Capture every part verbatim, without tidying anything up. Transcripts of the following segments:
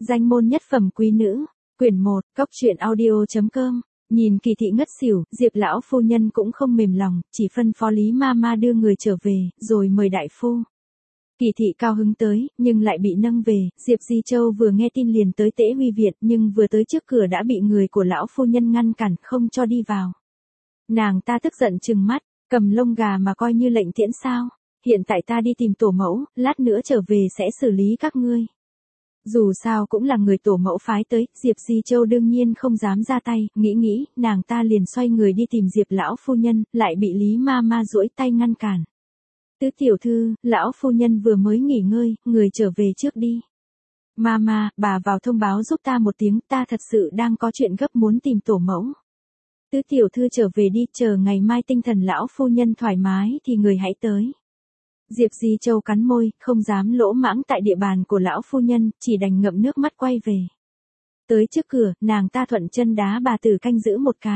Danh môn nhất phẩm quý nữ, quyển một, cốc truyện audio chấm com. Nhìn Kỳ thị ngất xỉu, Diệp lão phu nhân cũng không mềm lòng, chỉ phân phó Lý ma ma đưa người trở về, rồi mời đại phu. Kỳ thị cao hứng tới, nhưng lại bị nâng về. Diệp Di Châu vừa nghe tin liền tới Tễ Huy viện, nhưng vừa tới trước cửa đã bị người của lão phu nhân ngăn cản, không cho đi vào. Nàng ta tức giận trừng mắt, cầm lông gà mà coi như lệnh tiễn sao? Hiện tại ta đi tìm tổ mẫu, lát nữa trở về sẽ xử lý các ngươi. Dù sao cũng là người tổ mẫu phái tới, Diệp Di Châu đương nhiên không dám ra tay, nghĩ nghĩ, nàng ta liền xoay người đi tìm Diệp lão phu nhân, lại bị Lý ma ma duỗi tay ngăn cản. Tứ tiểu thư, lão phu nhân vừa mới nghỉ ngơi, người trở về trước đi. Mama, bà vào thông báo giúp ta một tiếng, ta thật sự đang có chuyện gấp muốn tìm tổ mẫu. Tứ tiểu thư trở về đi, chờ ngày mai tinh thần lão phu nhân thoải mái thì người hãy tới. Diệp Di Châu cắn môi, không dám lỗ mãng tại địa bàn của lão phu nhân, chỉ đành ngậm nước mắt quay về. Tới trước cửa, nàng ta thuận chân đá bà tử canh giữ một cái.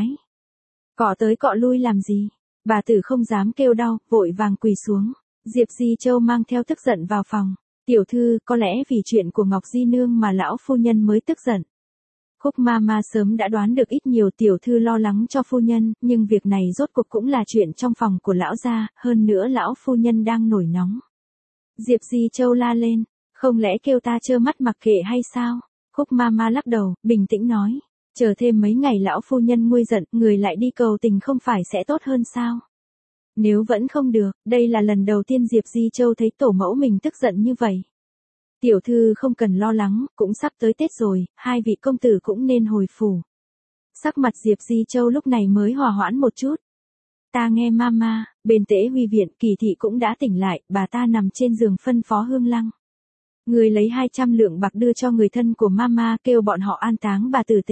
Cọ tới cọ lui làm gì? Bà tử không dám kêu đau, vội vàng quỳ xuống. Diệp Di Châu mang theo tức giận vào phòng. Tiểu thư, có lẽ vì chuyện của Ngọc Di Nương mà lão phu nhân mới tức giận. Khúc ma ma sớm đã đoán được ít nhiều tiểu thư lo lắng cho phu nhân, nhưng việc này rốt cuộc cũng là chuyện trong phòng của lão gia, hơn nữa lão phu nhân đang nổi nóng. Diệp Di Châu la lên, không lẽ kêu ta trơ mắt mặc kệ hay sao? Khúc ma ma lắc đầu, bình tĩnh nói, chờ thêm mấy ngày lão phu nhân nguôi giận, người lại đi cầu tình không phải sẽ tốt hơn sao? Nếu vẫn không được, đây là lần đầu tiên Diệp Di Châu thấy tổ mẫu mình tức giận như vậy. Tiểu thư không cần lo lắng, cũng sắp tới Tết rồi, hai vị công tử cũng nên hồi phủ. Sắc mặt Diệp Di Châu lúc này mới hòa hoãn một chút. Ta nghe mama, bên Tễ Huy viện, Kỳ thị cũng đã tỉnh lại, bà ta nằm trên giường phân phó Hương Lăng. Người lấy hai trăm lượng bạc đưa cho người thân của mama, kêu bọn họ an táng bà tử tế.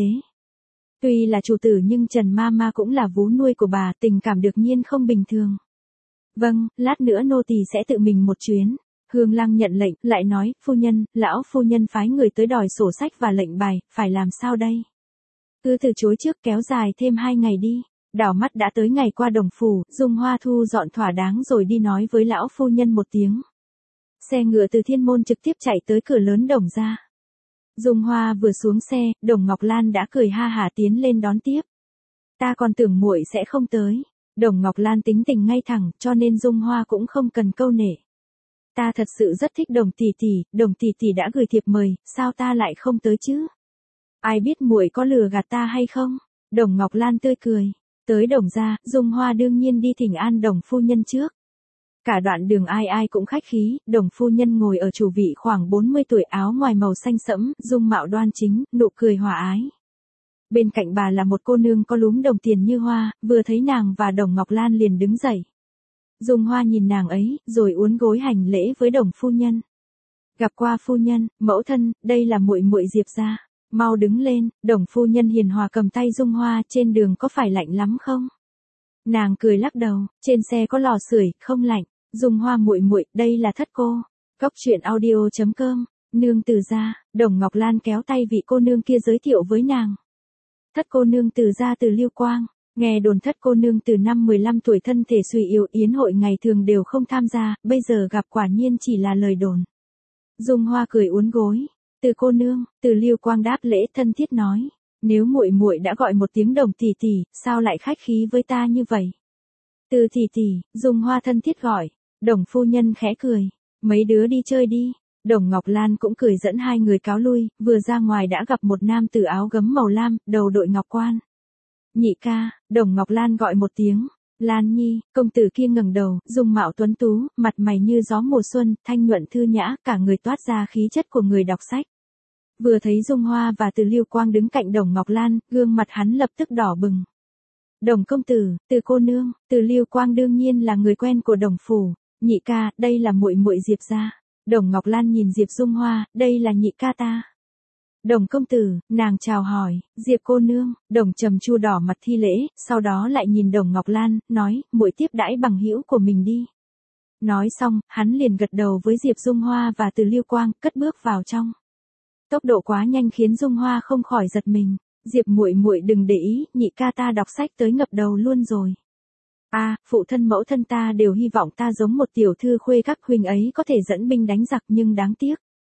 Tuy là chủ tử nhưng Trần mama cũng là vú nuôi của bà, tình cảm đương nhiên không bình thường. Vâng, lát nữa nô tỳ sẽ tự mình một chuyến. Hương Lăng nhận lệnh, lại nói, phu nhân, lão phu nhân phái người tới đòi sổ sách và lệnh bài, phải làm sao đây? Cứ từ chối trước, kéo dài thêm hai ngày đi. Đảo mắt đã tới ngày qua Đồng phủ, Dung Hoa thu dọn thỏa đáng rồi đi nói với lão phu nhân một tiếng. Xe ngựa từ Thiên Môn trực tiếp chạy tới cửa lớn Đồng gia. Dung Hoa vừa xuống xe, Đồng Ngọc Lan đã cười ha hả tiến lên đón tiếp. Ta còn tưởng muội sẽ không tới. Đồng Ngọc Lan tính tình ngay thẳng, cho nên Dung Hoa cũng không cần câu nể. Ta thật sự rất thích Đồng tỷ tỷ, Đồng tỷ tỷ đã gửi thiệp mời, sao ta lại không tới chứ? Ai biết muội có lừa gạt ta hay không? Đồng Ngọc Lan tươi cười. Tới Đồng gia, Dung Hoa đương nhiên đi thỉnh an Đồng phu nhân trước. Cả đoạn đường ai ai cũng khách khí, Đồng phu nhân ngồi ở chủ vị khoảng bốn mươi tuổi, áo ngoài màu xanh sẫm, dung mạo đoan chính, nụ cười hòa ái. Bên cạnh bà là một cô nương có lúm đồng tiền như hoa, vừa thấy nàng và Đồng Ngọc Lan liền đứng dậy. Dung Hoa nhìn nàng ấy, rồi uốn gối hành lễ với Đồng phu nhân. Gặp qua phu nhân, mẫu thân, đây là muội muội Diệp gia. Mau đứng lên. Đồng phu nhân hiền hòa cầm tay Dung Hoa, trên đường có phải lạnh lắm không? Nàng cười lắc đầu, trên xe có lò sưởi, không lạnh. Dung Hoa muội muội, đây là thất cô. Cốc truyện audio chấm com. Nương Từ gia. Đồng Ngọc Lan kéo tay vị cô nương kia giới thiệu với nàng. Thất cô nương Từ gia Từ Lưu Quang. Nghe đồn thất cô nương từ năm mười lăm tuổi thân thể suy yếu, yến hội ngày thường đều không tham gia, bây giờ gặp quả nhiên chỉ là lời đồn. Dung Hoa cười uốn gối. Từ cô nương, Từ Lưu Quang đáp lễ thân thiết nói, nếu muội muội đã gọi một tiếng Đồng tỷ tỷ, sao lại khách khí với ta như vậy? Từ tỷ tỷ, Dung Hoa thân thiết gọi. Đồng phu nhân khẽ cười, mấy đứa đi chơi đi. Đồng Ngọc Lan cũng cười dẫn hai người cáo lui, vừa ra ngoài đã gặp một nam tử áo gấm màu lam, đầu đội ngọc quan. Nhị ca, Đồng Ngọc Lan gọi một tiếng. Lan Nhi, công tử kia ngẩng đầu, dung mạo tuấn tú, mặt mày như gió mùa xuân, thanh nhuận thư nhã, cả người toát ra khí chất của người đọc sách. Vừa thấy Dung Hoa và Từ Lưu Quang đứng cạnh Đồng Ngọc Lan, gương mặt hắn lập tức đỏ bừng. Đồng công tử, Từ cô nương, Từ Lưu Quang đương nhiên là người quen của Đồng phủ. Nhị ca, đây là muội muội Diệp gia. Đồng Ngọc Lan nhìn Diệp Dung Hoa, đây là nhị ca ta. Đồng công tử, nàng chào hỏi. Diệp cô nương. Đồng Trầm Chu đỏ mặt thi lễ, sau đó lại nhìn Đồng Ngọc Lan, nói, muội tiếp đãi bằng hữu của mình đi. Nói xong, hắn liền gật đầu với Diệp Dung Hoa và Từ Lưu Quang, cất bước vào trong. Tốc độ quá nhanh khiến Dung Hoa không khỏi giật mình. Diệp muội muội đừng để ý, nhị ca ta đọc sách tới ngập đầu luôn rồi. A, à, phụ thân mẫu thân ta đều hy vọng ta giống một tiểu thư khuê các huynh ấy có thể dẫn binh đánh giặc, nhưng đáng tiếc.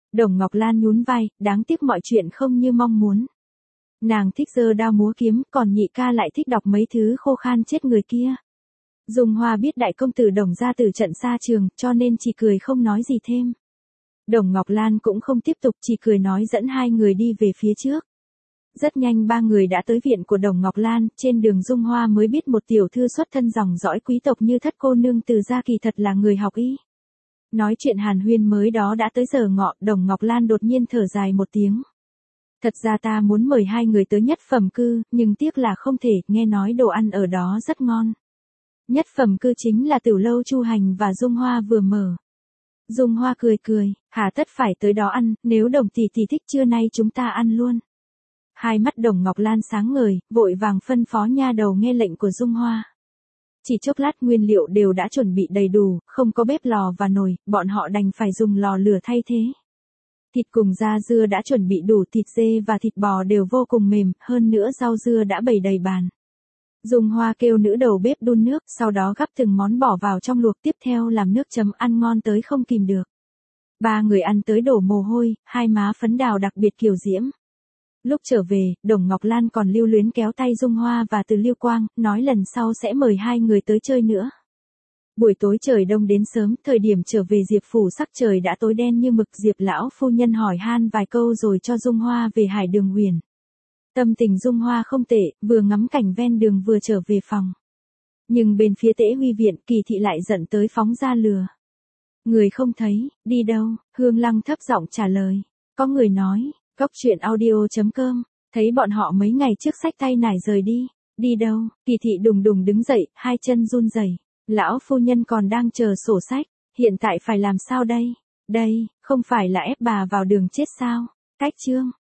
Đồng Ngọc Lan nhún vai, đáng tiếc mọi chuyện không như mong muốn. Nàng thích giơ đao múa kiếm, còn nhị ca lại thích đọc mấy thứ khô khan chết người kia. Dung Hoa biết đại công tử Đồng gia từ trận xa trường, cho nên chỉ cười không nói gì thêm. Đồng Ngọc Lan cũng không tiếp tục, chỉ cười nói dẫn hai người đi về phía trước. Rất nhanh ba người đã tới viện của Đồng Ngọc Lan, trên đường Dung Hoa mới biết một tiểu thư xuất thân dòng dõi quý tộc như Thất cô nương Từ gia kỳ thật là người học y. Nói chuyện hàn huyên mới đó đã tới giờ ngọ, Đồng Ngọc Lan đột nhiên thở dài một tiếng. Thật ra ta muốn mời hai người tới Nhất Phẩm Cư, nhưng tiếc là không thể, nghe nói đồ ăn ở đó rất ngon. Nhất Phẩm Cư chính là tiểu lâu Chu Hành và Dung Hoa vừa mở. Dung Hoa cười cười, hà tất phải tới đó ăn, nếu Đồng tỷ tỷ thích trưa nay chúng ta ăn luôn. Hai mắt Đồng Ngọc Lan sáng ngời, vội vàng phân phó nha đầu nghe lệnh của Dung Hoa. Chỉ chốc lát nguyên liệu đều đã chuẩn bị đầy đủ, không có bếp lò và nồi, bọn họ đành phải dùng lò lửa thay thế. Thịt cùng da dưa đã chuẩn bị đủ, thịt dê và thịt bò đều vô cùng mềm, hơn nữa rau dưa đã bày đầy bàn. Dung Hoa kêu nữ đầu bếp đun nước, sau đó gắp từng món bỏ vào trong luộc, tiếp theo làm nước chấm ăn ngon tới không kìm được. Ba người ăn tới đổ mồ hôi, hai má phấn đào đặc biệt kiều diễm. Lúc trở về, Đồng Ngọc Lan còn lưu luyến kéo tay Dung Hoa và Từ Lưu Quang, nói lần sau sẽ mời hai người tới chơi nữa. Buổi tối trời đông đến sớm, thời điểm trở về Diệp phủ sắc trời đã tối đen như mực. Diệp lão phu nhân hỏi han vài câu rồi cho Dung Hoa về Hải Đường Huyền. Tâm tình Dung Hoa không tệ, vừa ngắm cảnh ven đường vừa trở về phòng. Nhưng bên phía Tễ Huy viện, Kỳ thị lại giận tới phóng ra lừa. Người không thấy, đi đâu? Hương Lăng thấp giọng trả lời. Có người nói, Cốc truyện audio chấm com, thấy bọn họ mấy ngày trước xách tay nải rời đi. Đi đâu? Kỳ thị đùng đùng đứng dậy, hai chân run rẩy. Lão phu nhân còn đang chờ sổ sách, hiện tại phải làm sao đây? Đây, không phải là ép bà vào đường chết sao? Cách chương.